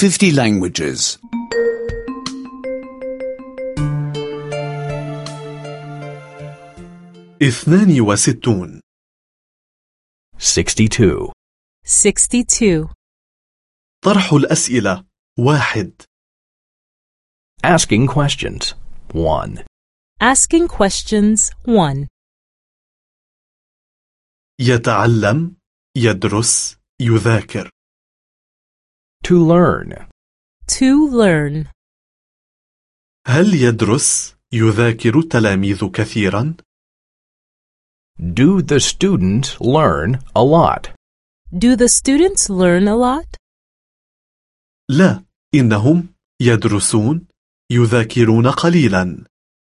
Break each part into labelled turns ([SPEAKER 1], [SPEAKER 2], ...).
[SPEAKER 1] 50 languages.
[SPEAKER 2] 62
[SPEAKER 3] 62.
[SPEAKER 4] 62.
[SPEAKER 2] طرح الأسئلة 1
[SPEAKER 3] Asking questions. 1.
[SPEAKER 4] Asking questions 1.
[SPEAKER 2] يتعلم يدرس يذاكر
[SPEAKER 3] To learn.
[SPEAKER 4] To learn.
[SPEAKER 2] هل يدرس يذاكر التلاميذ كثيرا؟
[SPEAKER 3] Do the students learn a lot?
[SPEAKER 4] Do the students learn a lot?
[SPEAKER 2] لا، إنهم يدرسون يذاكرون قليلا.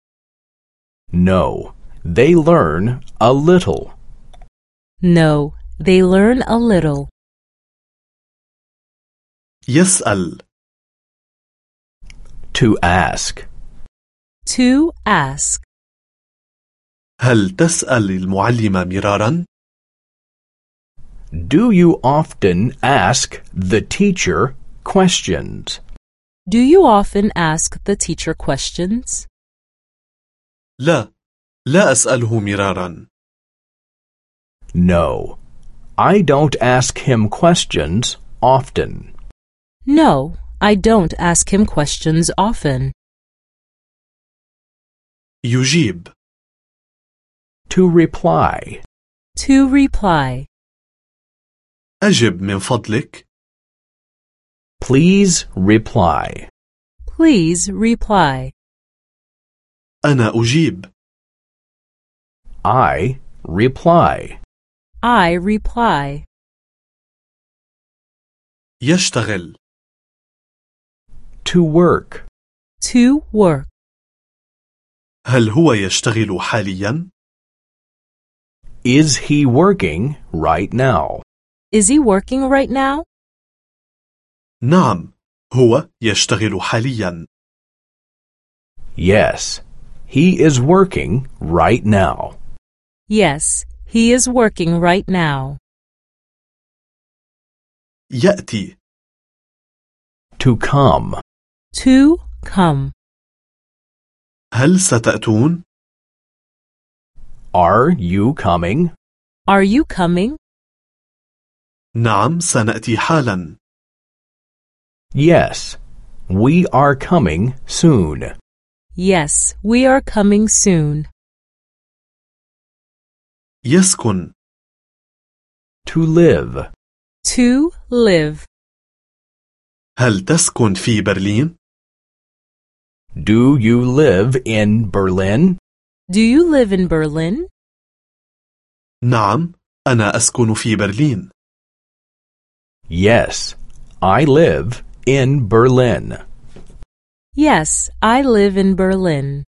[SPEAKER 3] No, they learn a little.
[SPEAKER 4] No, they learn a little.
[SPEAKER 2] يسأل
[SPEAKER 3] To ask.
[SPEAKER 4] To ask.
[SPEAKER 2] هل تسأل المعلم مرارا؟
[SPEAKER 3] Do you often ask the teacher questions?
[SPEAKER 4] Do you often ask the teacher questions?
[SPEAKER 2] لا، لا أسأله مرارا.
[SPEAKER 3] No, I don't ask him questions often.
[SPEAKER 4] No, I don't ask him questions often.
[SPEAKER 2] يجيب
[SPEAKER 3] To reply.
[SPEAKER 4] To reply.
[SPEAKER 2] أجب من فضلك.
[SPEAKER 3] Please reply.
[SPEAKER 4] Please reply.
[SPEAKER 2] أنا أجيب.
[SPEAKER 3] I reply.
[SPEAKER 4] I reply.
[SPEAKER 2] يشتغل
[SPEAKER 3] To work.
[SPEAKER 4] To work.
[SPEAKER 2] هل هو يشتغل حاليا؟
[SPEAKER 3] Is he working right now?
[SPEAKER 4] Is he working right now?
[SPEAKER 2] نعم، هو يشتغل حاليا.
[SPEAKER 3] Yes, he is working right now.
[SPEAKER 4] Yes, he is working right now.
[SPEAKER 2] يأتي
[SPEAKER 3] To come.
[SPEAKER 4] To come.
[SPEAKER 2] هل ستأتون؟
[SPEAKER 3] Are you coming?
[SPEAKER 4] Are you coming?
[SPEAKER 2] نعم، سنأتي حالا.
[SPEAKER 3] Yes, we are coming soon.
[SPEAKER 4] Yes, we are coming soon.
[SPEAKER 2] يسكن
[SPEAKER 3] To live.
[SPEAKER 4] To live.
[SPEAKER 2] هل تسكن في برلين؟
[SPEAKER 3] Do you live in Berlin?
[SPEAKER 4] Do you live in Berlin?
[SPEAKER 2] نعم، أنا أسكن في برلين.
[SPEAKER 3] Yes, I live in Berlin.
[SPEAKER 4] Yes, I live in Berlin.